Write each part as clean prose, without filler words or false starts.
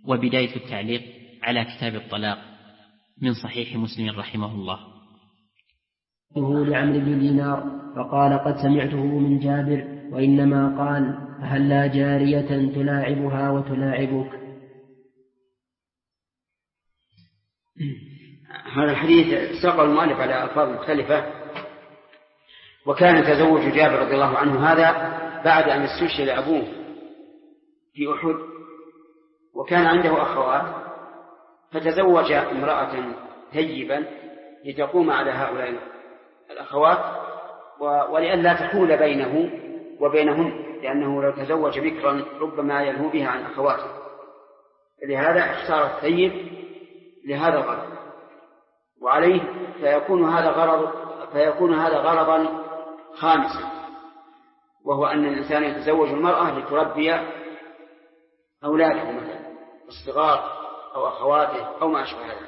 وبداية التعليق على كتاب الطلاق من صحيح مسلم رحمه الله. لعمرو بن دينار فقال قد سمعته من جابر وإنما قال هل لا جارية تلاعبها وتلاعبك. هذا الحديث ساق المؤلف على ألفاظ مختلفة. وكان تزوج جابر رضي الله عنه هذا بعد أن استشهد أبوه في أحد، وكان عنده أخوات، فتزوج امرأة ثيبا لتقوم على هؤلاء الأخوات ولئلا تحول بينه وبينهم، لأنه لو تزوج بكرا ربما يلهو بها عن أخواته، لهذا اختار الثيب لهذا الغرض. وعليه فيكون هذا غرضا خامسا، وهو أن الإنسان يتزوج المرأة لتربي أولاده مثلا الصغار أو أخواته أو ما أشبه ذلك.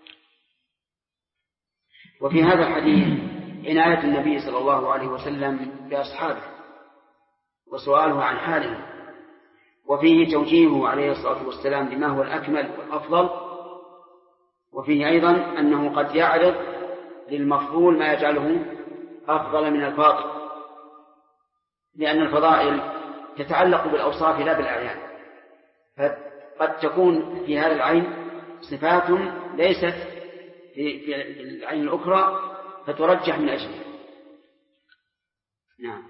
وفي هذا الحديث عناية النبي صلى الله عليه وسلم بأصحابه وسؤاله عن حالهم، وفيه توجيهه عليه الصلاة والسلام بما هو الأكمل والأفضل، وفيه أيضا أنه قد يعرض للمفضول ما يجعله أفضل من الفاضل، لأن الفضائل تتعلق بالأوصاف لا بالأعيان، فقد تكون في هذا العين صفات ليست في العين الأخرى فترجح من أجلها. نعم.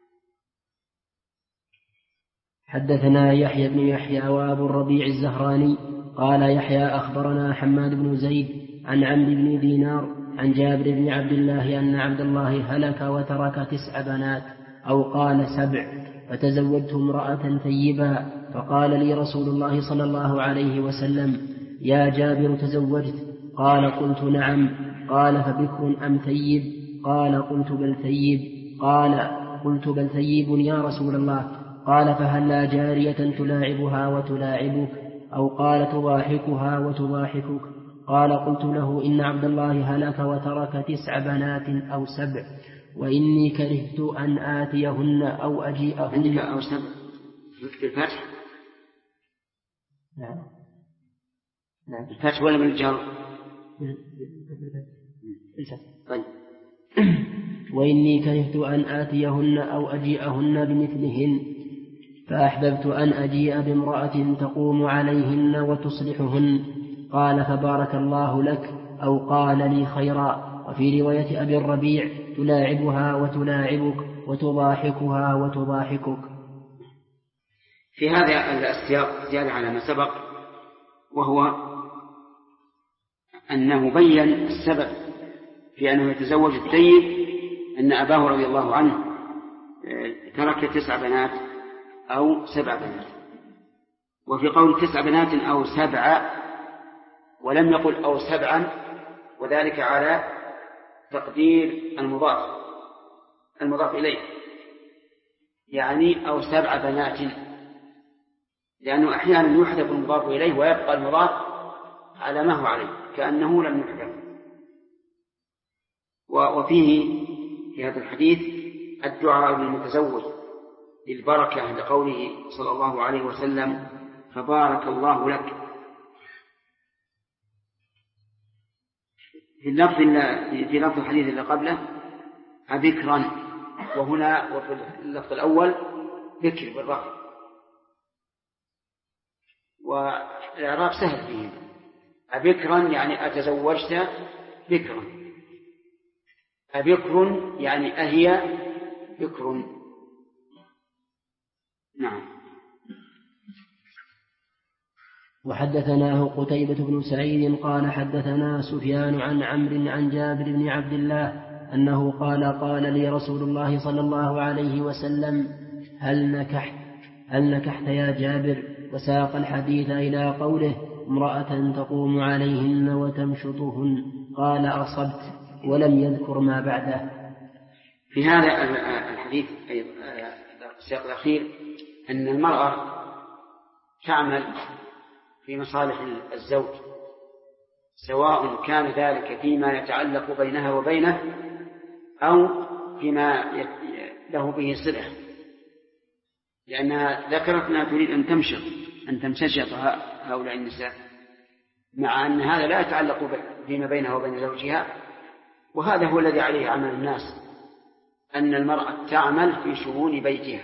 حدثنا يحيى بن يحيى وأبو الربيع الزهراني قال يحيى أخبرنا حماد بن زيد عن عمرو بن دينار عن جابر بن عبد الله أن عبد الله هلك وترك 9 بنات أو قال 7، فتزوجت امرأة ثيبا، فقال لي رسول الله صلى الله عليه وسلم يا جابر تزوجت؟ قال قلت نعم. قال فبكر أم ثيب؟ قال قلت بل ثيب. قال قلت بل ثيب يا رسول الله. قال فهل لا جارية تلاعبها وتلاعبك؟ أو قال تضاحكها وتضاحكك؟ قال قلت له إن عبد الله هلك وترك 9 بنات أو 7، وإني كرهت أن آتيهن أو أجيئهن. أو 7 بالفتح؟ نعم الفتح ولا من الجر؟ طيب. وإني كرهت أن آتيهن أو أجيئهن بمثلهن، فأحببت أن أجيء بامرأة تقوم عليهن وتصلحهن. قال فبارك الله لك، أو قال لي خيرا. وفي رواية أبي الربيع تلاعبها وتلاعبك وتضاحكها وتضاحكك. في هذا السياق زيادة على ما سبق، وهو أنه بين السبب في أنه يتزوج الثيب، أن أباه رضي الله عنه ترك 9 بنات أو 7 بنات. وفي قول 9 بنات أو 7، ولم يقل أو 7، وذلك على تقدير المضاف إليه، يعني أو 7 بنات، لأنه أحيانا يحذف المضاف إليه ويبقى المضاف على ما هو عليه كأنه لم يحذف. وفيه في هذا الحديث الدعاء للمتزوج بالبركة، لقوله صلى الله عليه وسلم فبارك الله لك. في لفظ الحديث اللي قبله أبكرا، وهنا وفي اللفظ الأول بكر بالرفع، والإعراب سهل فيه. أبكرا يعني أتزوجت بكرا، أبكر يعني أهي بكر. نعم. وحدثناه قتيبة بن سعيد قال حدثنا سفيان عن عمرو عن جابر بن عبد الله أنه قال لي رسول الله صلى الله عليه وسلم هل نكحت يا جابر؟ وساق الحديث إلى قوله امرأة تقوم عليهن وتمشطهن. قال أصبت، ولم يذكر ما بعده. في هذا الحديث السياق الأخير أن المرأة تعمل في مصالح الزوج، سواء كان ذلك فيما يتعلق بينها وبينه أو فيما له به صلة، لأنها ذكرت أنها تريد أن تمشط هؤلاء النساء، مع أن هذا لا يتعلق فيما بينها وبين زوجها، وهذا هو الذي عليه عمل الناس، أن المرأة تعمل في شؤون بيتها.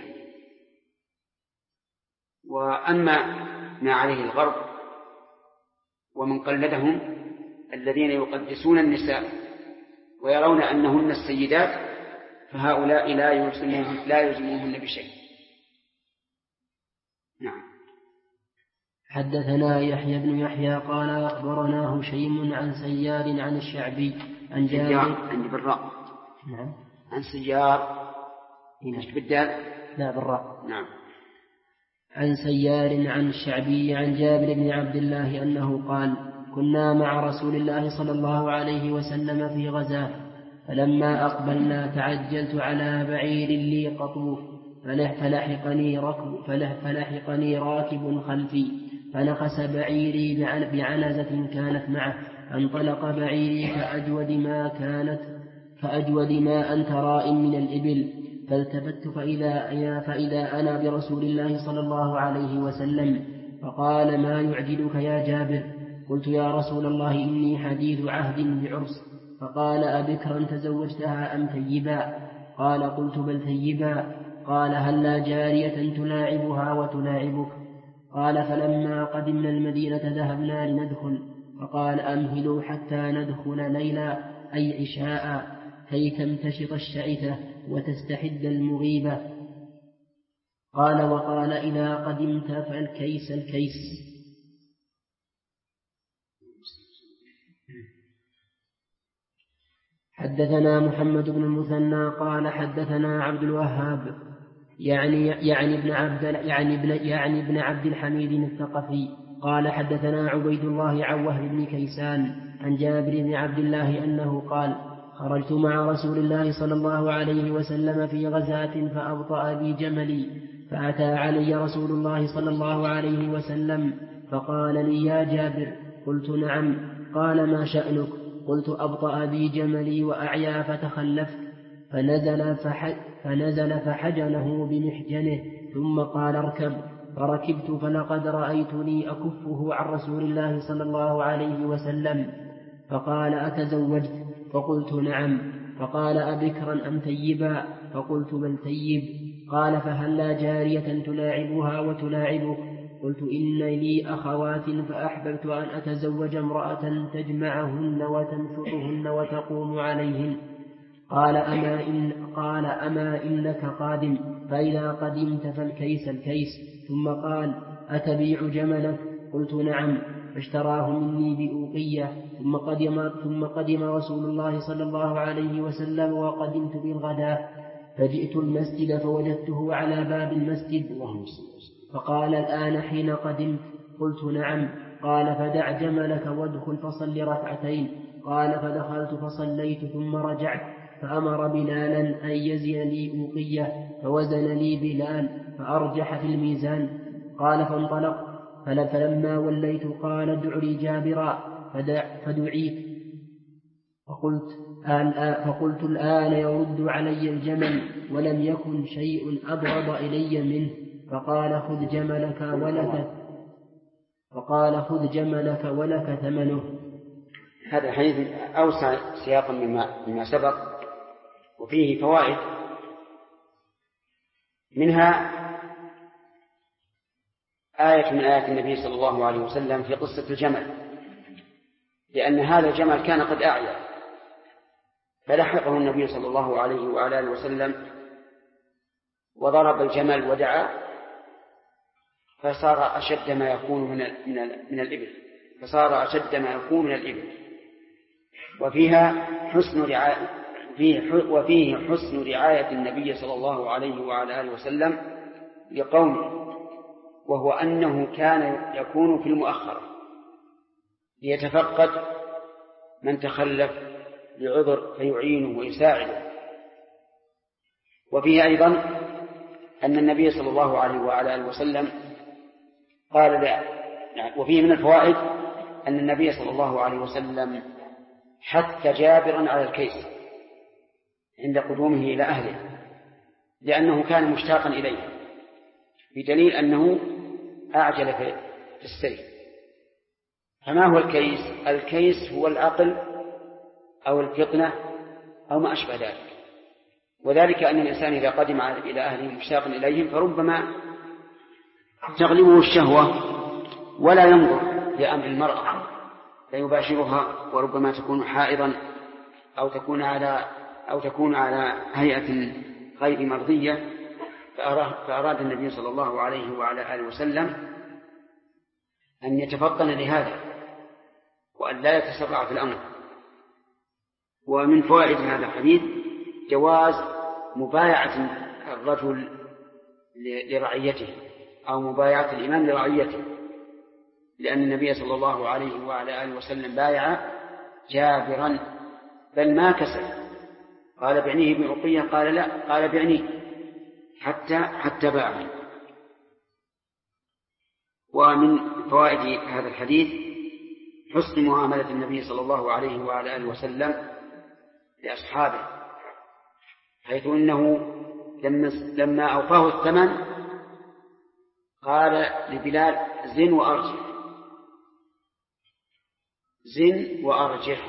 وأما ما عليه الغرب ومن قلدهم الذين يقدسون النساء ويرون أنهن السيدات، فهؤلاء لا يلزموهن بشيء. نعم. حدثنا يحيى بن يحيى قال أخبرنا هشيم عن سيار عن الشعبي عن جابر عندي بالراء. نعم. عن سيار بالدال. لا بالراء. نعم. عن سيار عن الشعبي عن جابر بن عبد الله أنه قال: كنا مع رسول الله صلى الله عليه وسلم في غزاة، فلما أقبلنا تعجلت على بعير لي قطوف، فلحقني راكب خلفي، فنخس بعيري بعنزة كانت معه، فانطلق بعيري كأجود ما أنت راء من الإبل، فالتفت فإذا أنا برسول الله صلى الله عليه وسلم، فقال: ما يعجلك يا جابر؟ قلت: يا رسول الله إني حديث عهد بعرس. فقال: أبكرا تزوجتها أم ثيبا؟ قال: قلت: بل ثيبا. قال: هلا جارية تلاعبها وتلاعبك؟ قال: فلما قدمنا المدينة ذهبنا لندخل، فقال: أمهلوا حتى ندخل ليلا، أي عشاء، كي تمتشط الشعثة وتستحد المغيبة. قال: وقال: إذا قدمت فالكيس الكيس. حدثنا محمد بن المثنى قال حدثنا عبد الوهاب يعني ابن عبد الحميد الثقفي قال حدثنا عبيد الله عن وهب بن كيسان عن جابر بن عبد الله أنه قال: خرجت مع رسول الله صلى الله عليه وسلم في غزاة فأبطأ بي جملي، فأتى علي رسول الله صلى الله عليه وسلم فقال لي: يا جابر. قلت: نعم. قال: ما شأنك؟ قلت: أبطأ بي جملي وأعيا فتخلفت، فنزل فحجنه بمحجنه، ثم قال: اركب. فركبت، فلقد رأيتني أكفه عن رسول الله صلى الله عليه وسلم. فقال: أتزوجت؟ فقلت: نعم. فقال: أبكرا أم ثيبا؟ فقلت: بل ثيب. قال: فهلا جارية تلاعبها وتلاعبك؟ قلت: إن لي أخوات فأحببت أن أتزوج امرأة تجمعهن وتنشطهن وتقوم عليهن. قال: أما إنك قادم؟ فإذا قدمت فالكيس الكيس. ثم قال: أتبيع جملك؟ قلت: نعم. فاشتراه مني بأوقية. ثم قدم رسول الله صلى الله عليه وسلم وقدمت بالغداة، فجئت المسجد فوجدته على باب المسجد، فقال: الآن حين قدمت؟ قلت: نعم. قال: فدع جملك وادخل فصل ركعتين. قال: فدخلت فصليت ثم رجعت، فأمر بلالا أن يزن لي أوقية، فوزن لي بلال فأرجح في الميزان. قال: فانطلق، فلما وليت قال: ادع لي جابرا، فدعيت. فقلت: الآن يرد علي الجمل، ولم يكن شيء أبغض إلي منه. فقال: خذ جملك ولك ثمنه. هذا الحديث أوسع سياقا مما سبق، وفيه فوائد، منها آية من آيات النبي صلى الله عليه وسلم في قصة الجمل، لأن هذا الجمل كان قد أعيا، فلحقه النبي صلى الله عليه وعلى آله وسلم وضرب الجمل ودعا، فصار أشد ما يكون من الإبل، وفيه حسن رعاية النبي صلى الله عليه وعلى آله وسلم لقومه، وهو أنه كان يكون في المؤخرة ليتفقد من تخلف لعذر فيعينه ويساعده. وفيه أيضا أن النبي صلى الله عليه وعلى آله وسلم وفيه من الفوائد أن النبي صلى الله عليه وسلم حث جابرا على الكيس عند قدومه إلى أهله، لأنه كان مشتاقا إليه، بدليل أنه أعجل في السير فما هو الكيس؟ الكيس هو العقل أو الفطنة أو ما أشبه ذلك. وذلك أن الإنسان إذا قدم إلى أهله مشتاقا إليهم فربما تغلبه الشهوة ولا ينظر لأمر المرأة فيباشرها، وربما تكون حائضا أو تكون على هيئة غير مرضية، فأراد النبي صلى الله عليه وعلى آله وسلم أن يتفطن لهذا وأن لا يتسرع في الأمر. ومن فوائد هذا الحديث جواز مبايعة الرجل لرعيته أو مبايعة الإمام لرعيته، لأن النبي صلى الله عليه وعلى آله وسلم بايع جابرا بل ما كسب. قال بعنيه ابن عقية، قال لا، قال بعنيه حتى باعه. ومن فوائد هذا الحديث حسن معاملة النبي صلى الله عليه وعلى آله وسلم لأصحابه، حيث إنه لما أوفاه الثمن قال لبلال زن وأرجح، زن وأرجح،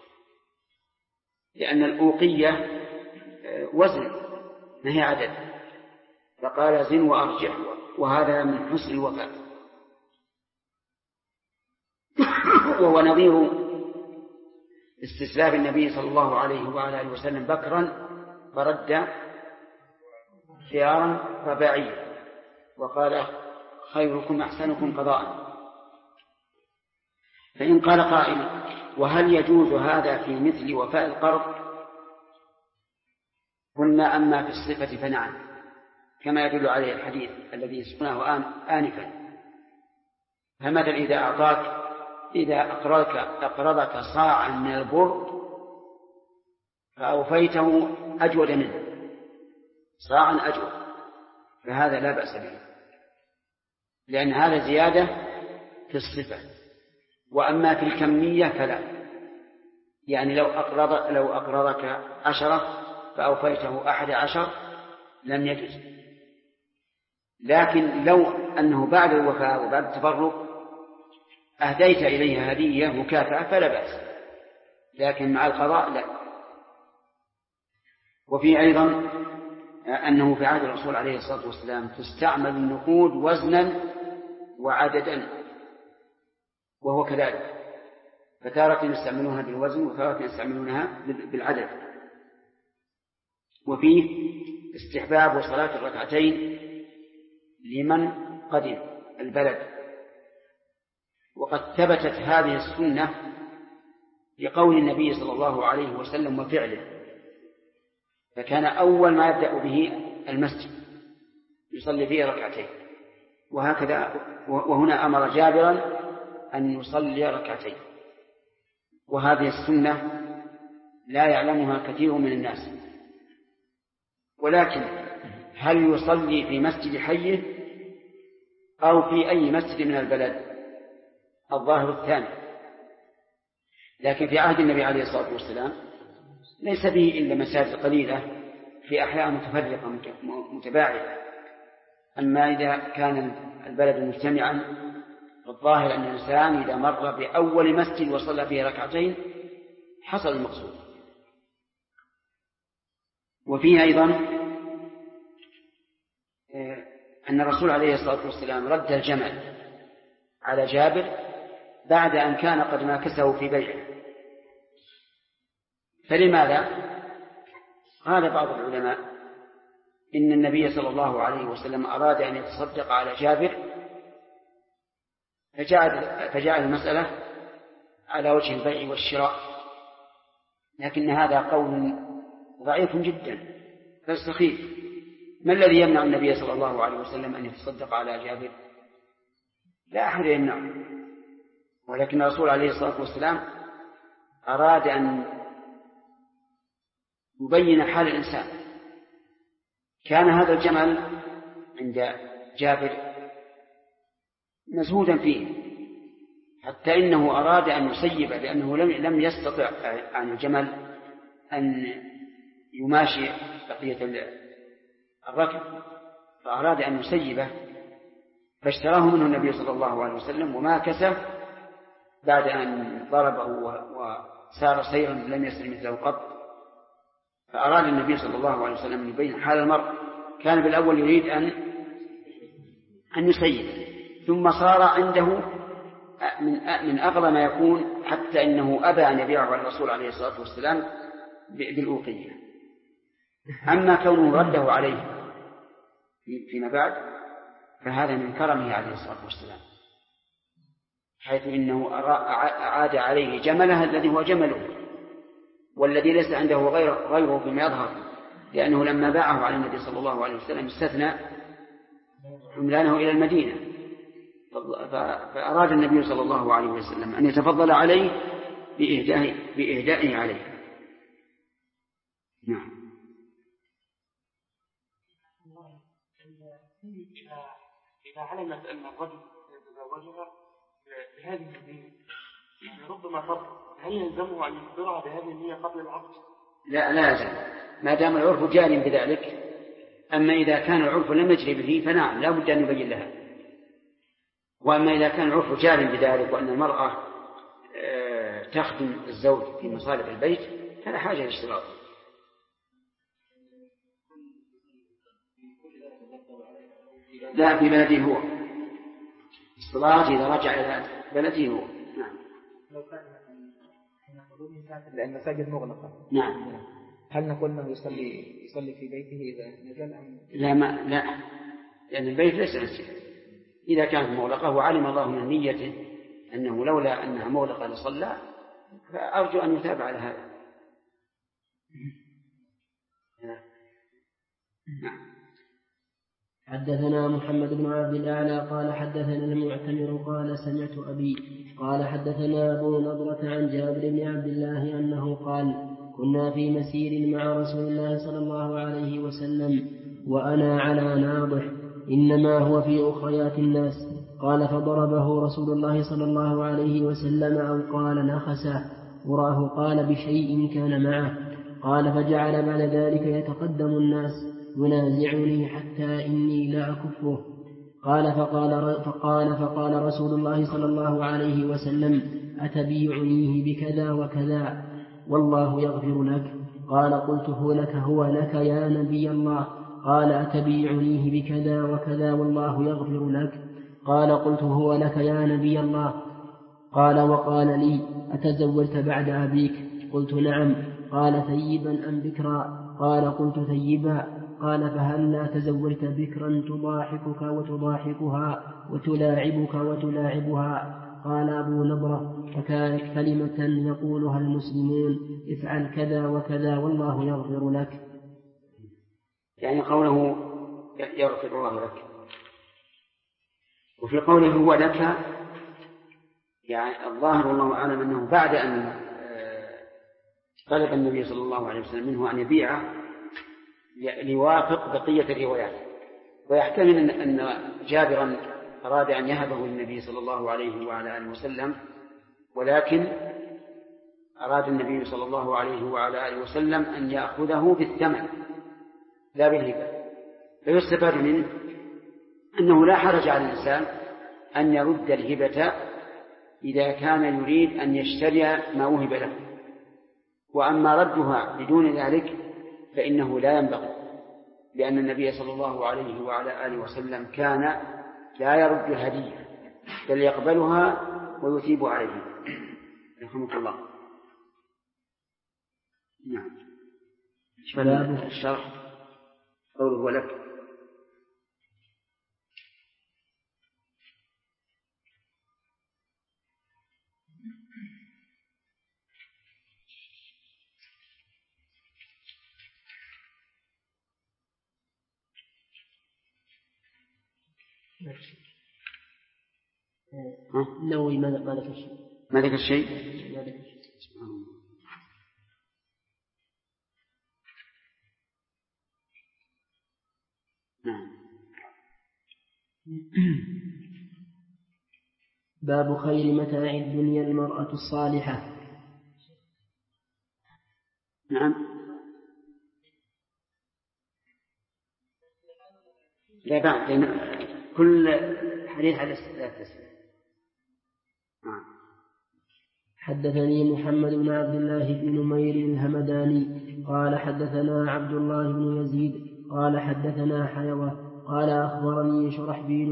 لأن الأوقية وزن ما هي عدد، فقال زن وأرجح، وهذا من حسن الوفاء. وهو نظير استسلاف النبي صلى الله عليه وعلى آله وسلم بكرا فرد خيارا رباعيا وقال خيركم أحسنكم قضاء. فإن قال قائل وهل يجوز هذا في مثل وفاء القرض؟ قلنا أما في الصفة فنعم، كما يدل عليه الحديث الذي سمعناه آنفا. فمثل إذا أقرضك صاعا من البر فأوفيته أجود منه، صاعا أجود، فهذا لا بأس به، لأن هذا زيادة في الصفة. وأما في الكمية فلا، يعني لو أقرضك 10 فأوفيته 11 لم يجوز. لكن لو أنه بعد الوفاء وبعد التفرق أهديت إليها هدية مكافأة فلا بأس، لكن مع القضاء لا. وفي أيضا أنه في عهد الرسول عليه الصلاة والسلام تستعمل النقود وزنا وعددا، وهو كذلك، فتارة يستعملونها بالوزن وتارة يستعملونها بالعدد. وفيه استحباب صلاة الركعتين لمن قدم البلد، وقد ثبتت هذه السنة بقول النبي صلى الله عليه وسلم وفعله، فكان أول ما يبدأ به المسجد يصلي فيه ركعتين، وهكذا وهنا أمر جابرا أن يصلي ركعتين. وهذه السنة لا يعلمها كثير من الناس. ولكن هل يصلي في مسجد حيه أو في أي مسجد من البلد؟ الظاهر الثاني. لكن في عهد النبي عليه الصلاة والسلام ليس به إلا مساجد قليلة في أحياء متفرقة متباعدة. أما إذا كان البلد مجتمعا فالظاهر أن الإنسان إذا مر بأول مسجد وصلى فيه ركعتين حصل المقصود. وفيه أيضا أن الرسول عليه الصلاة والسلام رد الجمل على جابر بعد أن كان قد ناكسه في بيعه. فلماذا؟ قال بعض العلماء إن النبي صلى الله عليه وسلم أراد أن يتصدق على جابر فجعل المسألة على وجه البيع والشراء، لكن هذا قول ضعيف جدا بل سخيف. ما الذي يمنع النبي صلى الله عليه وسلم أن يتصدق على جابر؟ لا أحد يمنعه، ولكن الرسول عليه الصلاة والسلام أراد أن يبين حال الإنسان. كان هذا الجمل عند جابر مزهودا فيه حتى إنه أراد أن يسيبه، لأنه لم يستطع عن الجمل أن يماشي بقية الركب، فأراد أن يسيبه، فاشتراه منه النبي صلى الله عليه وسلم وما كسه بعد أن ضربه وسار سيرا لم يسر مثله قط. فأراد النبي صلى الله عليه وسلم أن يبين حال المرء. كان بالأول يريد أن يسيد، ثم صار عنده من أغلى ما يكون، حتى إنه أبى أن يبيعه على الرسول عليه الصلاة والسلام بالأوقية. أما كونه رده عليه فيما بعد فهذا من كرمه عليه الصلاة والسلام، حيث إنه أعاد عليه جمله الذي هو جمله، والذي ليس عنده غيره فيما يظهر، لأنه لما باعه على النبي صلى الله عليه وسلم استثنى حملانه إلى المدينة، فأراد النبي صلى الله عليه وسلم أن يتفضل عليه بإهدائه عليه. نعم. إذا علمت أن الرجل يتزوجها بهذه النية يعني ربما فرق، هل يلزمه أن يخبرها بهذه النية قبل العقد؟ لا يلزم، ما دام العرف جاري بذلك. أما إذا كان العرف لم يجري به فنعم لا بد أن يبين لها. وأما إذا كان العرف جاري بذلك وأن المرأة تخدم الزوج في مصالح البيت فلا حاجة للاشتراط. لا في بلده هو، الصلاة إذا رجع إلى بلده هو. نعم. لو كان لأن المساجد مغلقة. نعم. هل نقول أنه يصلي في بيته إذا نزل أم؟ لا، لأن البيت ليس مسجد. إذا كانت مغلقة وعلم الله من نيته أنه لولا أنها مغلقة لصلى، فأرجو أن يتابع على هذا. نعم. حدثنا محمد بن عبد الأعلى قال حدثنا المعتمر قال سمعت أبي قال حدثنا أبو نضرة عن جابر بن عبد الله أنه قال كنا في مسير مع رسول الله صلى الله عليه وسلم وأنا على ناضح إنما هو في أخريات الناس. قال فضربه رسول الله صلى الله عليه وسلم أو قال نخسه وراه قال بشيء كان معه. قال فجعل بعد ذلك يتقدم الناس ينازعني حتى إني لا أكفه. فقال رسول الله صلى الله عليه وسلم أتبيعنيه بكذا وكذا والله يغفر لك؟ قال قلت هو لك يا نبي الله. قال أتبيعنيه بكذا وكذا والله يغفر لك؟ قال قلت هو لك يا نبي الله. قال وقال لي أتزوجت بعد أبيك؟ قلت نعم. قال ثيبا أم بكرا؟ قال قلت ثيبا. قال فهل لا تزوجت بكرا تضاحكك وتضاحكها وتلاعبك وتلاعبها؟ قال أبو نضرة فكانت كلمة يقولها المسلمون افعل كذا وكذا والله يغفر لك. يعني قوله يغفر الله لك، وفي قوله هو لك يعني الظاهر والله أعلم أنه بعد أن طلب النبي صلى الله عليه وسلم منه أن يبيعه ليوافق بقية الروايات. ويحتمل أن جابرا أراد أن يهبه للنبي صلى الله عليه وعلى آله وسلم، ولكن أراد النبي صلى الله عليه وعلى آله وسلم أن يأخذه بالثمن لا بالهبة. فيستفاد منه أنه لا حرج على الإنسان أن يرد الهبة إذا كان يريد أن يشتري ما وهب له. وأما ردها بدون ذلك فإنه لا ينبغي، لأن النبي صلى الله عليه وعلى آله وسلم كان لا يرد الهدية بل يقبلها ويثيب عليه. رحمة الله. نعم. الشرح قوله لك. النووي ما ذكر شيء. ما ذكر شيء. نعم. باب خير متاع الدنيا المرأة الصالحة. نعم. لا بعد كل حديث على الثلاث. نعم. حدثني محمد بن عبد الله بن نمير الهمداني قال حدثنا عبد الله بن يزيد قال حدثنا حيوة قال أخبرني شرحبيل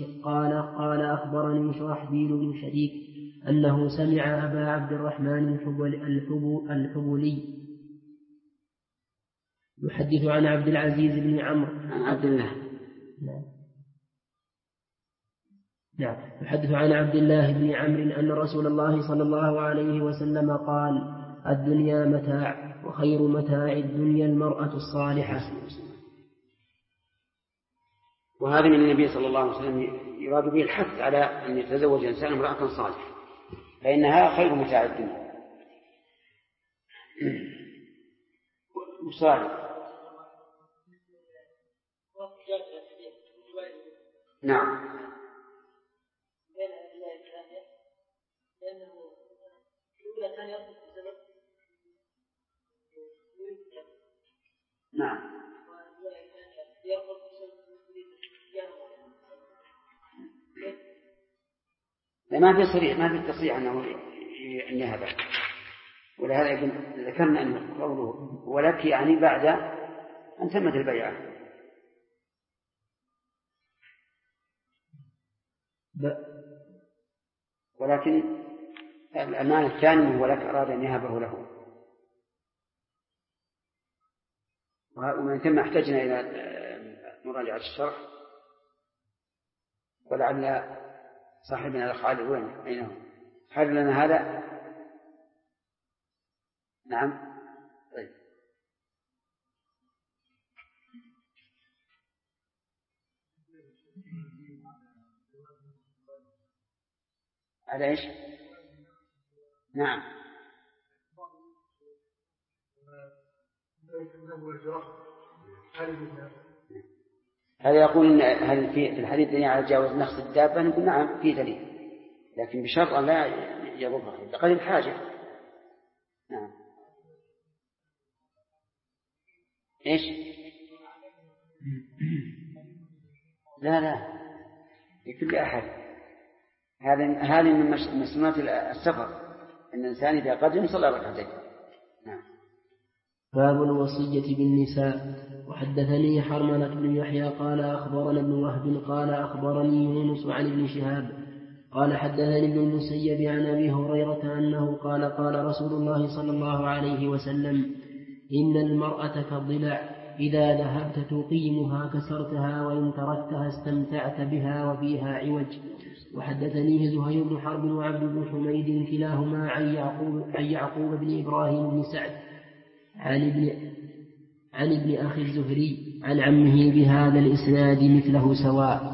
بن شريك أنه سمع أبا عبد الرحمن الحبولي يحدث عن عبد العزيز بن عمرو عن عبد الله يحدث عن عبد الله بن عمرو أن رسول الله صلى الله عليه وسلم قال: الدنيا متاع، وخير متاع الدنيا المرأة الصالحة. وهذا من النبي صلى الله عليه وسلم يراد به الحث على أن يتزوج إنسان امرأة صالحة، فإنها خير متاع الدنيا. وصالح. نعم. نعم. ما في صريح، ما في تصريح أنه هذا، ولهذا ذكرنا أن قوله ولك يعني بعد أن تمت البيعة. ولكن الأمان الثاني ولك أراد أن يهبه له، ومن ثم احتجنا إلى مراجعة الشرح، ولعل صاحبنا الخالد وين أينه حل لنا هذا. نعم. طيب. على إيش؟ نعم. هذا يقول هل في الحديث دليل على جواز نخس الدابة؟ نقول نعم في دليل، لكن بشرط أن لا يضرها لقد الحاجة. نعم. إيش؟ لا لكل أحد. هذه من مسنونات السفر، أن الإنسان إذا قدم صلى ركعتين. نعم. باب الوصية بالنساء. وحدثني حرملة بن يحيى قال أخبرنا ابن وهب قال أخبرني يونس عن ابن شهاب قال حدثني ابن المسيب عن أبي هريرة أنه قال قال رسول الله صلى الله عليه وسلم: إن المرأة كالضلع، إذا ذهبت تقيمها كسرتها، وإن تركتها استمتعت بها وفيها عوج. وحدثنيه زهير بن حرب وعبد بن حميد كلاهما عن يعقوب بن إبراهيم بن سعد عن ابن أخي الزهري عن عمه بهذا الإسناد مثله سواء.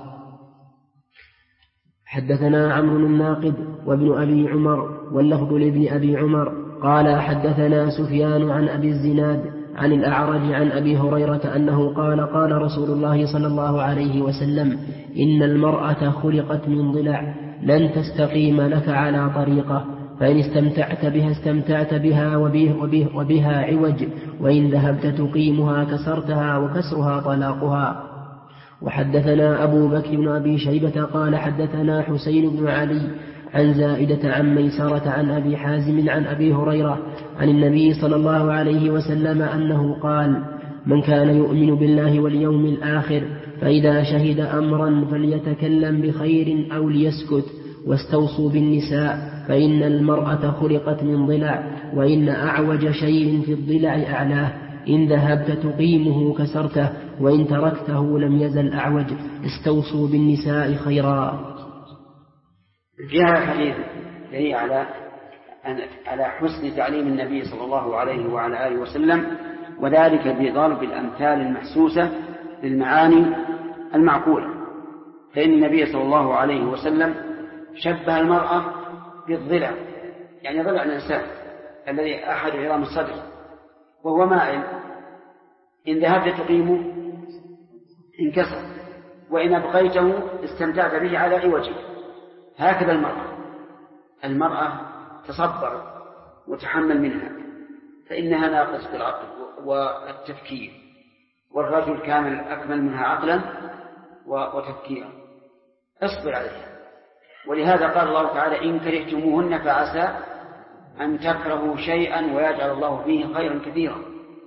حدثنا عمرو الناقد وابن أبي عمر واللفظ لابن أبي عمر قال حدثنا سفيان عن أبي الزناد عن الأعرج عن أبي هريرة أنه قال قال رسول الله صلى الله عليه وسلم: إن المرأة خلقت من ضلع، لن تستقيم لك على طريقة، فإن استمتعت بها استمتعت بها وبها عوج، وإن ذهبت تقيمها كسرتها، وكسرها طلاقها. وحدثنا أبو بكر بن أبي شيبة قال حدثنا حسين بن علي عن زائدة عن ميسرة عن أبي حازم عن أبي هريرة عن النبي صلى الله عليه وسلم أنه قال: من كان يؤمن بالله واليوم الآخر فإذا شهد أمرا فليتكلم بخير أو ليسكت، واستوصوا بالنساء، فإن المرأة خلقت من ضلع، وإن أعوج شيء في الضلع أعلاه، إن ذهبت تقيمه كسرته، وإن تركته لم يزل أعوج، استوصوا بالنساء خيرا. في هذا الحديث دليل على حسن تعليم النبي صلى الله عليه وعلى آله وسلم، وذلك بضرب الأمثال المحسوسة للمعاني المعقولة. فإن النبي صلى الله عليه وسلم شبه المرأة بالضلع، يعني ضلع الإنسان الذي أحد عظام الصدر وهو مائل، إن ذهبت تقيمه انكسر، وإن أبقيته استمتعت به على عوجه. هكذا المرأة تصبر وتحمل منها، فإنها ناقصة العقل والتفكير، والرجل كامل أكمل منها عقلا وتفكيرا. اصبر عليها. ولهذا قال الله تعالى: إن كرهتموهن فعسى أن تكرهوا شيئا ويجعل الله فيه خيرا كثيرا،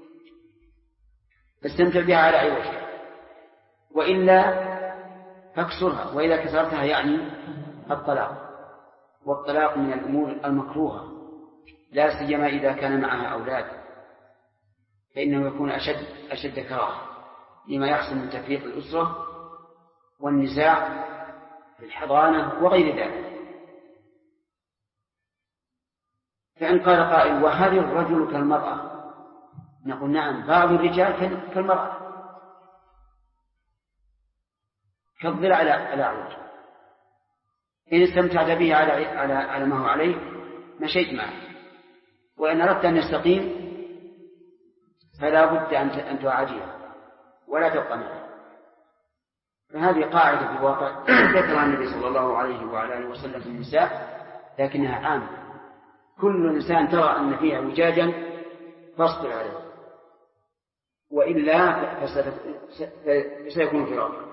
فاستمتع بها على أي وجه، وإلا فاكسرها، وإذا كسرتها يعني الطلاق. والطلاق من الأمور المكروهة، لا سيما إذا كان معها أولاد، فإنه يكون أشد كراهة لما يحصل من تفريق الأسرة والنزاع في الحضانة وغير ذلك. فإن قال قائل: وهل الرجل كالمرأة؟ نقول: نعم، بعض الرجال كالمرأة، كالضلع الأعوج، إن استمتعت به على ما هو عليه مشيت معه، وإن أردت أن يستقيم فلا بد أن تعاجيها ولا تبقى معه. فهذه قاعدة في الواقع ذكرها النبي صلى الله عليه وعلى آله وسلم في النساء، لكنها عامة. كل إنسان ترى أن فيه اعوجاجا فاصبر عليه، وإلا فسيكون فراقا.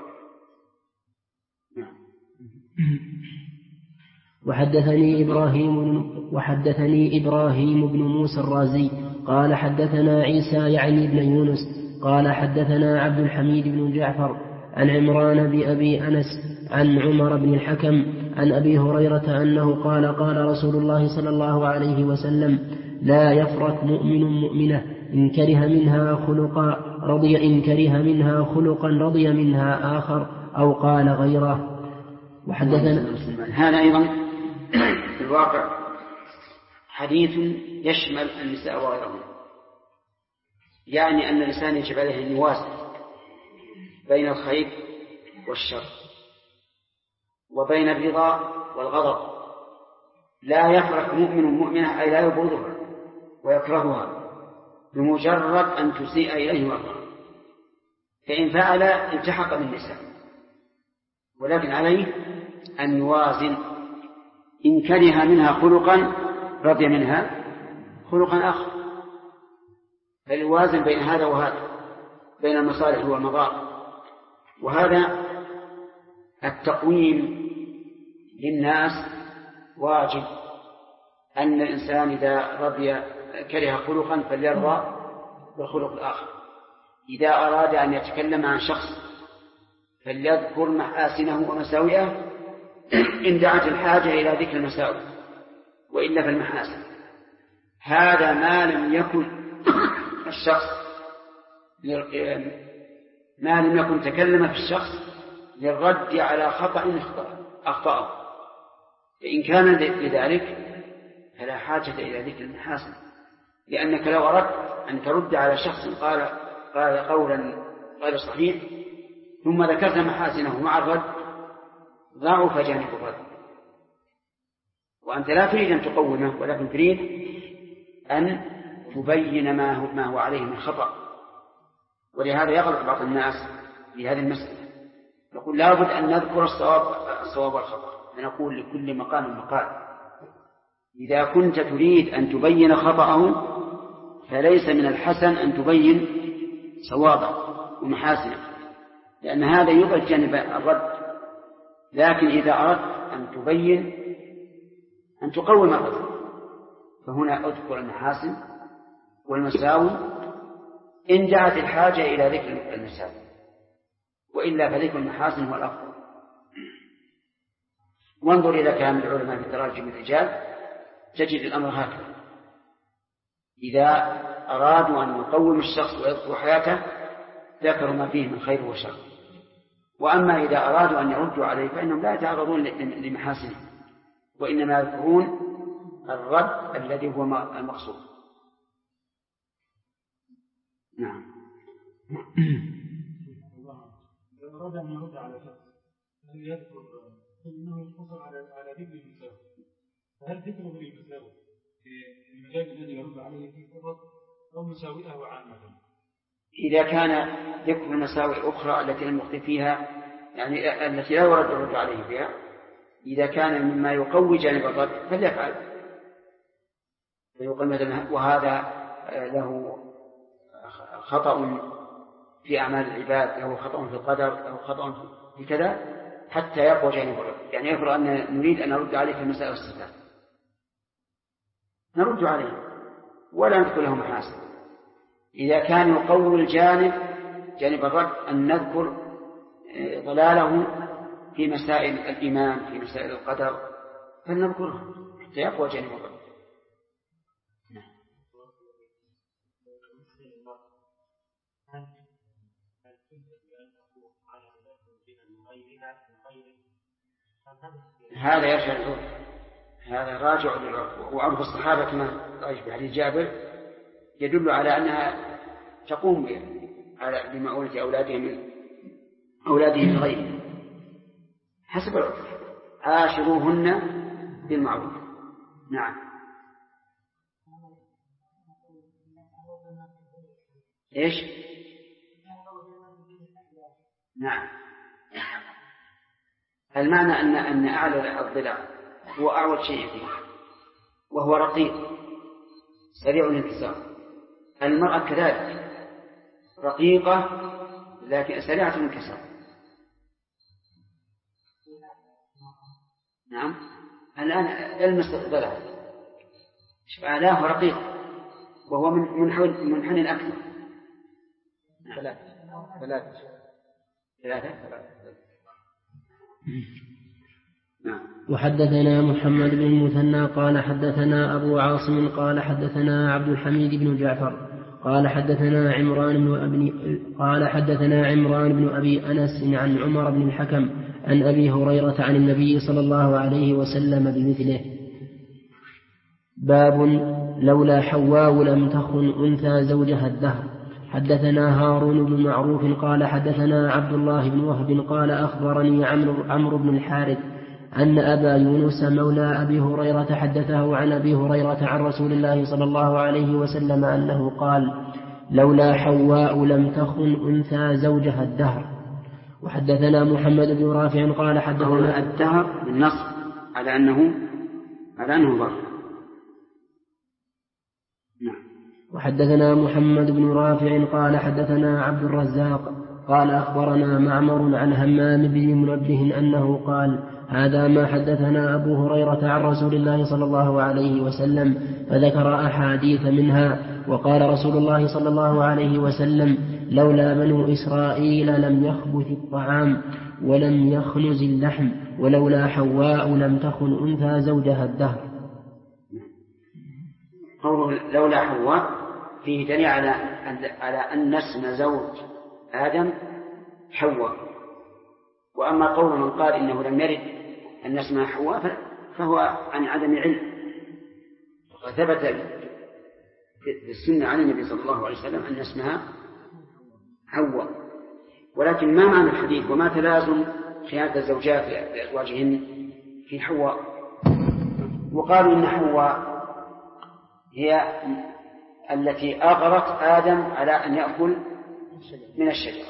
وحدثني إبراهيم بن موسى الرازي قال حدثنا عيسى يعني بن يونس قال حدثنا عبد الحميد بن جعفر عن عمران بأبي أنس عن عمر بن الحكم عن أبي هريرة أنه قال: قال رسول الله صلى الله عليه وسلم: لا يفرق مؤمن مؤمنة إن كره منها خلقا رضي منها آخر أو قال غيره. وحدثنا هذا أيضا في الواقع حديث يشمل النساء وغيرهم، يعني أن الإنسان يجب عليه أن يوازن بين الخير والشر وبين الرضا والغضب. لا يفرق مؤمن مؤمنة، أي لا يبغضها ويكرهها بمجرد أن تسيء إليه مرة، فإن فعل التحق بالنساء، ولكن عليه أن يوازن. إن كره منها خلقا رضي منها خلقا آخر، فليوازن بين هذا وهذا، بين المصالح والمضار. وهذا التقويم للناس واجب، أن الإنسان إذا كره خلقا فليرضى بالخلق الآخر. إذا أراد أن يتكلم عن شخص فليذكر محاسنه ومساوئه إن دعت الحاجة إلى ذكر المساوئ، وإلا فالمحاسن. هذا ما لم يكن الشخص ما لم يكن تكلم في الشخص للرد على خطأ أخطأه، فإن كان لذلك فلا حاجة إلى ذكر المحاسن، لأنك لو أردت أن ترد على شخص قال قولا غير صحيح ثم ذكرت محاسنه مع الرد ضعف جانب الرد، وأنت لا تريد أن تقومه، ولكن تريد أن تبين ما هو عليه من خطأ. ولهذا يغلط بعض الناس في هذه المسألة، نقول لابد أن نذكر الصواب والخطأ، فنقول لكل مقام مقال. إذا كنت تريد أن تبين خطأه فليس من الحسن أن تبين صوابه ومحاسنه، لأن هذا يبعد جانب الرد. لكن إذا أردت أن تبين أن تقوم الرد فهنا أذكر المحاسن والمساوي إن جاءت الحاجة إلى ذكر المساوي، وإلا فذكر المحاسن هو الأفضل. وانظر إلى كلام العلماء في تراجم الرجال تجد الأمر هكذا: إذا أرادوا أن يقوم الشخص ويذكر حياته ذكروا ما فيه من خير وشر، وأما إذا أرادوا أن يردوا عليه فإنهم لا يتعرضون لمحاسنه، وإنما يذكرون الرد الذي هو المقصود. نعم. إذا أراد أن يرد على شخص هل يذكر أنه يقصر على ذكر المساوي، فهل ذكره للمساوي في المجال الذي يرد عليه فيه فقط أو مساوئه عامة؟ إذا كان ذكر المساوئ أخرى التي لم يخطئ فيها، يعني التي لا يرد الرد عليه فيها، إذا كان مما يقوي جانب الرد فليفعل، فيقول مثلا: وهذا له خطأ في أعمال العباد، له خطأ في القدر، له خطأ في كذا، حتى يقوى جانب الرد. يعني يفرض أن نريد أن نرد عليه في مسائل الصفات، نرد عليه ولا نذكر له محاسن. إذا كان يقوي الجانب جانب الرد أن نذكر ضلاله في مسائل الإيمان في مسائل القدر فلنذكره حتى يقوى جانب الرد. هذا يرجع للعرف، هذا راجع للعرف، وعرف الصحابة كما رأيت بحديث جابر يدل على أنها تقوم بمؤونة أولادهم لغيرهم حسب العرف. عاشروهن بالمعروف. نعم. إيش؟ نعم. المعنى أن أعلى الضلع هو أعوج شيء فيه وهو رقيق سريع الانكسار. المرأة كذلك رقيقة لكن سريعة الانكسار. نعم. الآن المس ضلع أعلاه رقيق وهو منحن أكثر. ثلاثة. وحدثنا محمد بن المثنى قال حدثنا أبو عاصم قال حدثنا عبد الحميد بن جعفر قال حدثنا عمران بن أبي أنس عن عمر بن الحكم عن أبي هريرة عن النبي صلى الله عليه وسلم بمثله. باب لولا حواء لم تخن أنثى زوجها الدهر. حدثنا هارون بن معروف قال حدثنا عبد الله بن وهب قال أخبرني عمرو بن الحارث أن أبا يونس مولى أبي هريرة حدثه عن أبي هريرة عن رسول الله صلى الله عليه وسلم أنه قال لولا حواء لم تخن أنثى زوجها الدهر. وحدثنا محمد بن رافع قال حدثنا الدهر بالنص على أنه ظرف. وحدثنا محمد بن رافع قال حدثنا عبد الرزاق قال أخبرنا معمر عن همام بن منبه أنه قال هذا ما حدثنا أبو هريرة عن رسول الله صلى الله عليه وسلم فذكر أحاديث منها. وقال رسول الله صلى الله عليه وسلم لولا بنو إسرائيل لم يخبث الطعام ولم يخنز اللحم ولولا حواء لم تخن أنثى زوجها الدهر. قوله لولا حواء فيه دليل على أن اسم زوج آدم حواء. وأما قول من قال إنه لم يرد أن اسمها حواء فهو عن عدم علم. وثبت في السنة عن النبي صلى الله عليه وسلم أن اسمها حواء. ولكن ما معنى الحديث وما تلازم خيانة الزوجات لأزواجهن في حواء؟ وقالوا إن حواء هي التي أغرت آدم على أن يأكل من الشجرة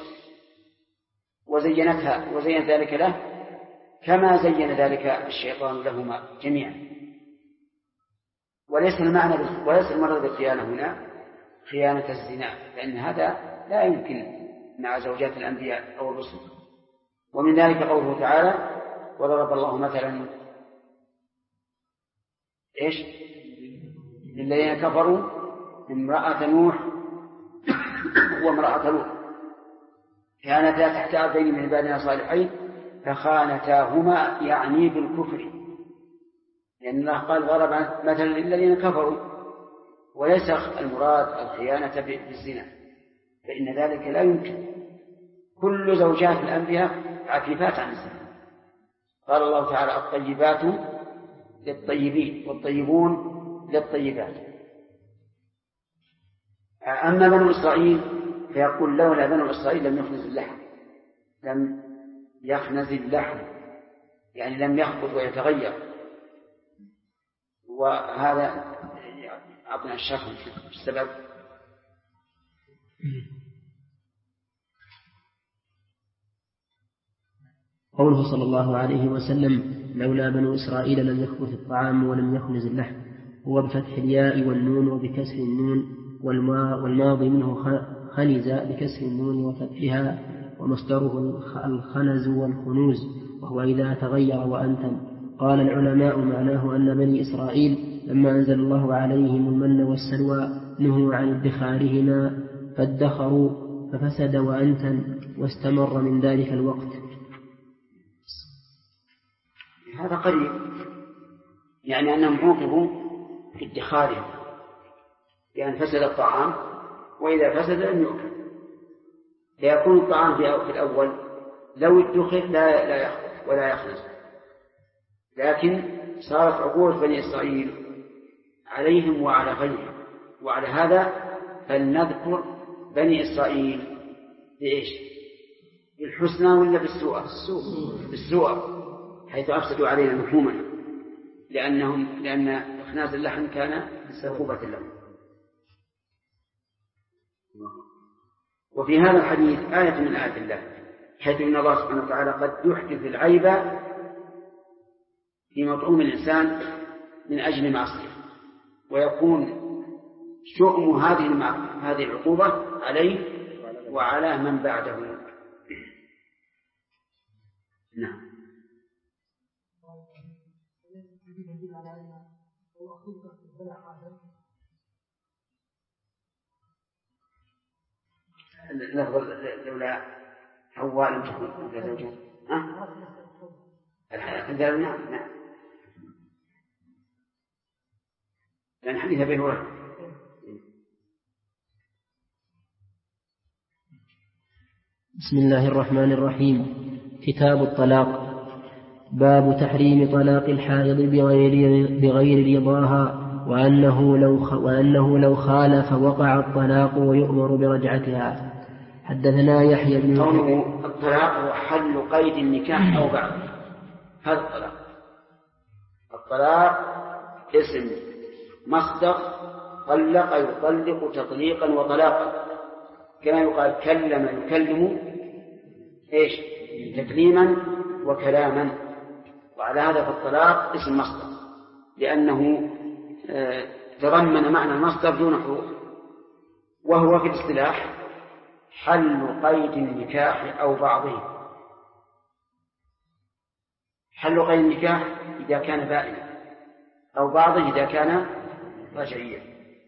وزين ذلك له كما زين ذلك الشيطان لهما جميعا. وليس المرض بالخيانة هنا خيانة الزنا، لأن هذا لا يمكن مع زوجات الأنبياء أو الرسل. ومن ذلك قوله تعالى وضرب الله مثلا إيش للذين كفروا امرأة نوح وامرأة لوط كانتا تحت عبدين من عبادنا صالحين فخانتاهما يعني بالكفر، لأن الله قال ضرب مثلا للذين كفروا وليس المراد الخيانة بالزنا، فإن ذلك لا يمكن. كل زوجات الأنبياء عفيفات عن الزنا. قال الله تعالى الطيبات للطيبين والطيبون للطيبات. أما بنو إسرائيل فيقول لولا بنو إسرائيل لم يخنز اللحم يعني لم يخبط ويتغير. وهذا أعطنا الشك في السبب. قوله صلى الله عليه وسلم لولا بنو إسرائيل لم يخبث الطعام ولم يخنز اللحم هو بفتح الياء والنون وبكسر النون والماضي منه خنز بكسر النون وفتحها ومصدره الخنز والخنوز وهو إذا تغير وأنتن قال العلماء معناه أن بني إسرائيل لما أنزل الله عليهم المن والسلوى نهوا عن ادخارهما فادخروا ففسد وأنتن واستمر من ذلك الوقت. هذا قريب، يعني أنهم عوقبوا في ادخارهم لأن فسد الطعام، وإذا فسد لم يؤكل، فيكون الطعام في الأول لو ادخر لا يخبث ولا يخلص، لكن صارت عقوبة بني إسرائيل عليهم وعلى غيرهم. وعلى هذا فلنذكر بني إسرائيل بإيش؟ بالحسنى ولا بالسوء؟ بالسوء، حيث أفسدوا علينا لحومنا لأن إخناز اللحم كان عقوبة لهم. وفي هذا الحديث آية من آيات الله، حيث إن الله سبحانه وتعالى قد يحدث العيب في مطعوم الإنسان من أجل معصية، ويكون شؤم هذه العقوبة عليه وعلى من بعده. نعم. لولا حواء لم تكن زوجها نعم لأن حديث أبي هريرة. بسم الله الرحمن الرحيم. كتاب الطلاق. باب تحريم طلاق الحائض بغير رضاها، وأنه لو خالف وقع الطلاق ويؤمر برجعتها. حدثنا يحيى بن قوله الطلاق هو حل قيد النكاح أو بعد. هذا الطلاق اسم مصدر طلق يطلق تطليقا وطلاقا، كما يقال كلم يكلم إيش؟ تكليما وكلاما. وعلى هذا فالطلاق اسم مصدر لأنه تضمن معنى المصدر دون حروف، وهو في الاصطلاح حل قيد النكاح أو بعضه. حل قيد النكاح إذا كان بائنا، أو بعضه إذا كان رجعيا.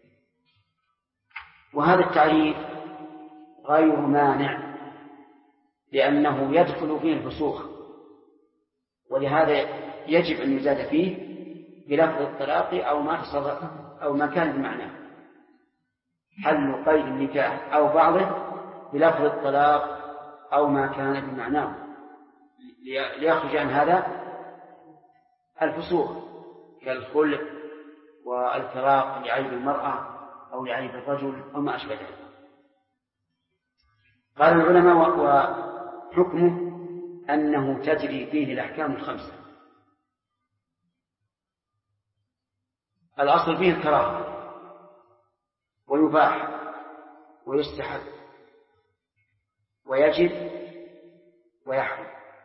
وهذا التعريف غير مانع لأنه يدخل فيه الفسوخ، ولهذا يجب أن يزاد فيه بلفظ الطلاق أو ما كان بمعناه. حل قيد النكاح أو بعضه بلفظ الطلاق أو ما كان بمعناه، ليخرج عن هذا الفسوق كالخلع والفراق لعيب المرأة أو لعيب الرجل أو ما أشبه ذلك. قال العلماء وحكمه أنه تجري فيه الأحكام الخمسة. الأصل فيه الكراهة، ويباح ويستحب ويجب ويحرم.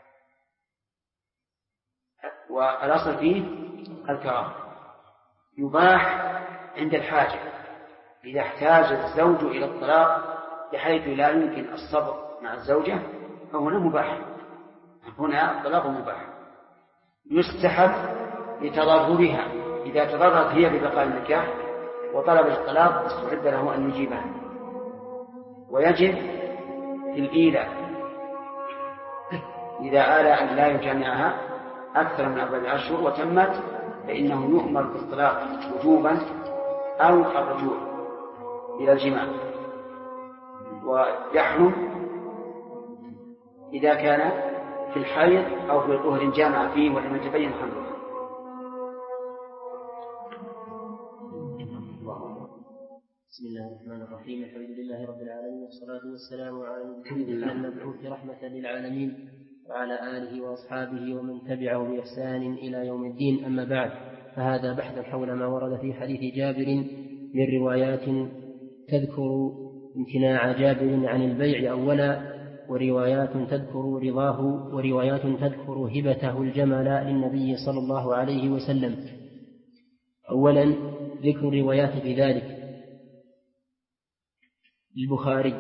والأصل فيه الكراهة. يباح عند الحاجة، إذا احتاج الزوج إلى الطلاق بحيث لا يمكن الصبر مع الزوجة فهنا مباح، هنا الطلاق مباح. يستحب لتضررها، إذا تضررت هي ببقاء النكاح وطلبت الطلاق استحب له أن يجيبها. ويجب في الإيلاء، إذا آل أن لا يجامعها أكثر من 4 أشهر وتمت فإنه يؤمر بالطلاق وجوبا أو الرجوع إلى الجماع. ويحرم إذا كان في الحيض أو في طهر جامع فيه ولم يتبين حمله. بسم الله الرحمن الرحيم. الحمد لله رب العالمين، والصلاة والسلام على نبينا المبعوث رحمة للعالمين وعلى آله وأصحابه ومن تبعه بإحسان إلى يوم الدين. أما بعد، فهذا بحث حول ما ورد في حديث جابر من روايات تذكر امتناع جابر عن البيع أولا، وروايات تذكر رضاه، وروايات تذكر هبته الجمل للنبي صلى الله عليه وسلم. أولا ذكر الروايات في ذلك. البخاري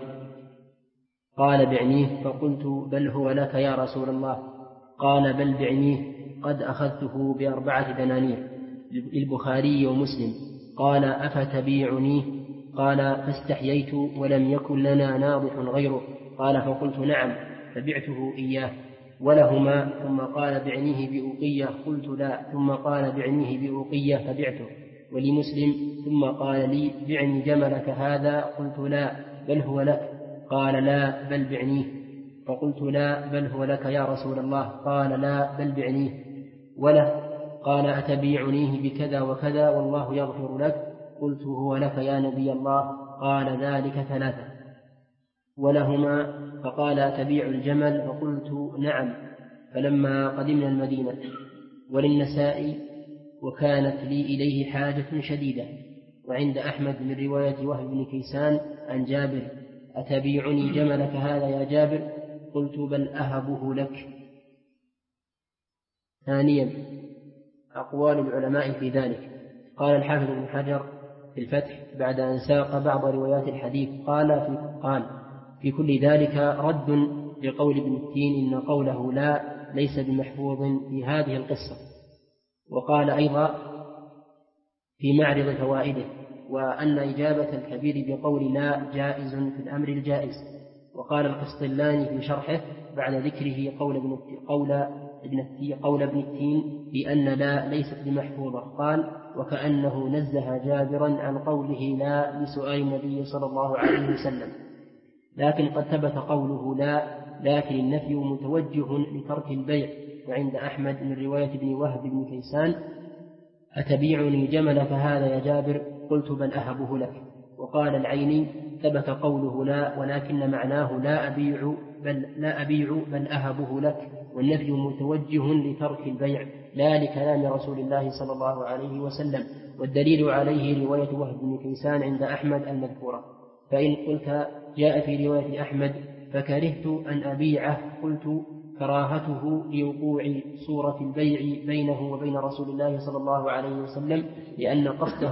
قال بعنيه، فقلت بل هو لك يا رسول الله، قال بل بعنيه، قد أخذته ب4 دنانير للبخاري ومسلم. قال أفتبيعني؟ قال فاستحييت ولم يكن لنا ناضح غيره. قال فقلت نعم فبعته إياه. ولهما ثم قال بعنيه بأوقية قلت لا ثم قال بعنيه بأوقية فبعته. ولمسلم ثم قال لي بعني جملك هذا قلت لا بل هو لك. قال لا بل بعنيه. فقلت لا بل هو لك يا رسول الله. قال لا بل بعنيه. وله قال أتبيعنيه بكذا وكذا والله يغفر لك. قلت هو لك يا نبي الله. قال ذلك 3. ولهما فقال أتبيع الجمل؟ فقلت نعم. فلما قدمنا المدينة. وللنسائي وكانت لي إليه حاجة شديدة. وعند أحمد من رواية وهب بن كيسان عن جابر أتبيعني جملك هذا يا جابر؟ قلت بل أهبه لك. ثانيا أقوال العلماء في ذلك. قال الحافظ بن حجر في الفتح بعد أن ساق بعض روايات الحديث قال في كل ذلك رد لقول ابن التين إن قوله لا ليس بمحفوظ في هذه القصة. وقال أيضا في معرض فوائده وأن إجابة الكبير بقول لا جائز في الأمر الجائز. وقال القسطلاني في شرحه بعد ذكره قول ابن التين بأن لا ليست بمحفوظة قال وكأنه نزه جابرا عن قوله لا لسؤال النبي صلى الله عليه وسلم. لكن قد ثبت قوله لا لكن النفي متوجه لترك البيع. وعند أحمد من رواية ابن وهب بن كيسان أتبيعني جملك هذا يا جابر؟ قلت بل أهبه لك. وقال العيني ثبت قوله لا ولكن معناه لا أبيع بل أهبه لك. والنفي متوجه لترك البيع لا لكلام رسول الله صلى الله عليه وسلم. والدليل عليه رواية وهب بن كيسان عند أحمد المذكورة. فإن قلت جاء في رواية أحمد فكرهت أن أبيعه قلت كراهته لوقوع صورة البيع بينه وبين رسول الله صلى الله عليه وسلم لأن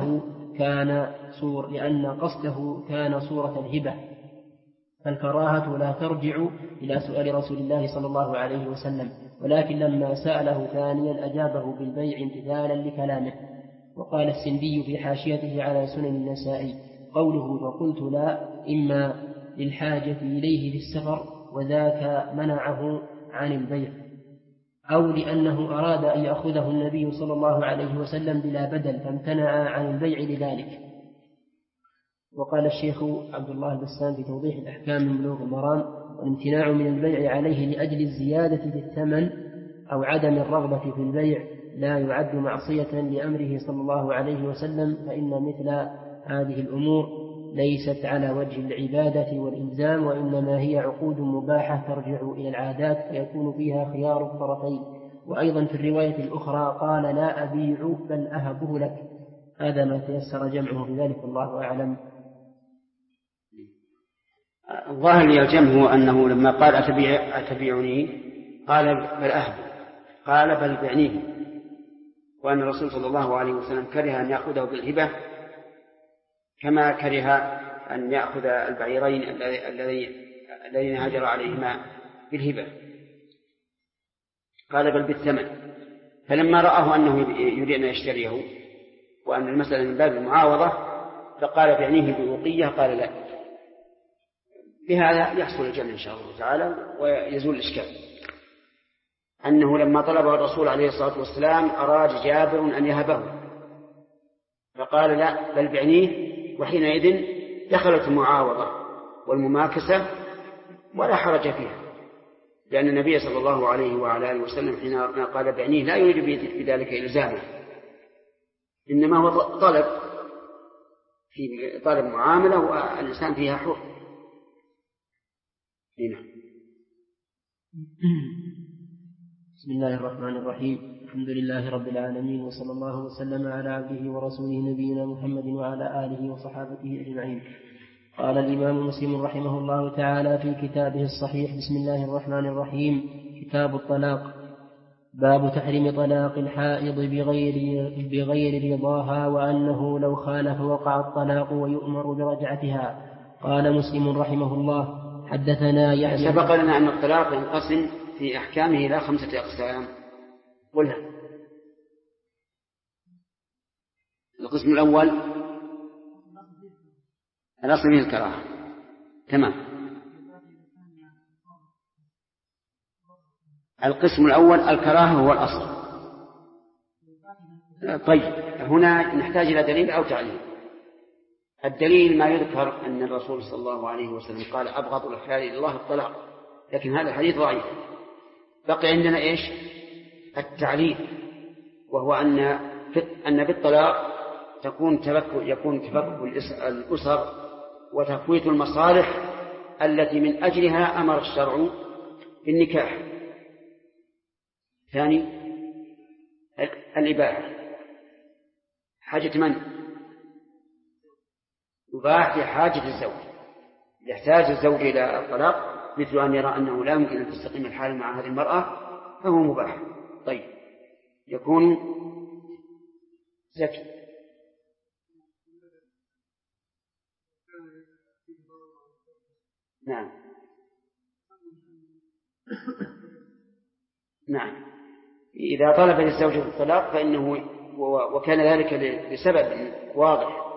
قصده كان صورة الهبة. فالكراهة لا ترجع إلى سؤال رسول الله صلى الله عليه وسلم. ولكن لما سأله ثانيا أجابه بالبيع امتثالا لكلامه. وقال السندي في حاشيته على سنن النسائي قوله فقلت لا إما للحاجة إليه في السفر وذاك منعه عن البيع أو لأنه أراد أن يأخذه النبي صلى الله عليه وسلم بلا بدل فامتنع عن البيع لذلك. وقال الشيخ عبد الله البسام في توضيح الأحكام من بلوغ المرام والامتناع من البيع عليه لأجل الزيادة في الثمن أو عدم الرغبة في البيع لا يعد معصية لأمره صلى الله عليه وسلم. فإن مثل هذه الأمور ليست على وجه العبادة والإلزام وإنما هي عقود مباحة ترجع إلى العادات فيكون فيها خيار الطرفين. وأيضا في الرواية الأخرى قال لا أبيع بل أهبه لك. هذا ما تيسر جمعه في ذلك والله أعلم. الظاهر للجمع هو أنه لما قال أتبيعني قال بل أهبه قال بل بعنيه. وأن الرسول صلى الله عليه وسلم كره أن يأخذه بالهبة كما كره أن يأخذ البعيرين الذين هاجر عليهما بالهبة. قال بل بالثمن. فلما رآه أنه يريد أن يشتريه وأن المسألة من باب المعاوضة فقال بعنيه بوقية قال لا. بهذا يحصل الجمع إن شاء الله تعالى ويزول الإشكال. أنه لما طلبه الرسول عليه الصلاة والسلام أراد جابر أن يهبه فقال لا بل بعنيه. وحينئذ دخلت المعاوضة والمماكسة ولا حرج فيها لأن النبي صلى الله عليه وعلى آله وسلم حين قال بعنيه لا يريد بذلك إلزامه إنما هو طالب معاملة والإنسان فيها حر. هنا. بسم الله الرحمن الرحيم. الحمد لله رب العالمين وصلى الله وسلم على عبده ورسوله نبينا محمد وعلى آله وصحابته أجمعين. قال الإمام مسلم رحمه الله تعالى في كتابه الصحيح بسم الله الرحمن الرحيم كتاب الطلاق. باب تحريم طلاق الحائض بغير رضاها وأنه لو خالف وقع الطلاق ويؤمر برجعتها. قال مسلم رحمه الله حدثنا يحيى. سبق لنا أن الطلاق ينقسم في أحكامه إلى 5 أقسام. قلها. القسم الأول الأصل فيه الكراهة. تمام. القسم الأول الكراهة هو الأصل. طيب هنا نحتاج إلى دليل أو تعليل. الدليل ما يذكر أن الرسول صلى الله عليه وسلم قال أبغض الحلال إلى الله الطلاق، لكن هذا الحديث ضعيف. بقي عندنا إيش؟ التعليل، وهو أن بالطلاق يكون تفكك الأسر وتفويت المصالح التي من أجلها أمر الشرع بالنكاح. ثاني الإباحة. حاجة من؟ يباح لحاجة الزوج، يحتاج الزوج إلى الطلاق مثل أن يرى أنه لا يمكن أن تستقيم الحال مع هذه المرأة فهو مباح. طيب يكون زكي. نعم نعم. إذا طلب للزوجة الطلاق فإنه وكان ذلك لسبب واضح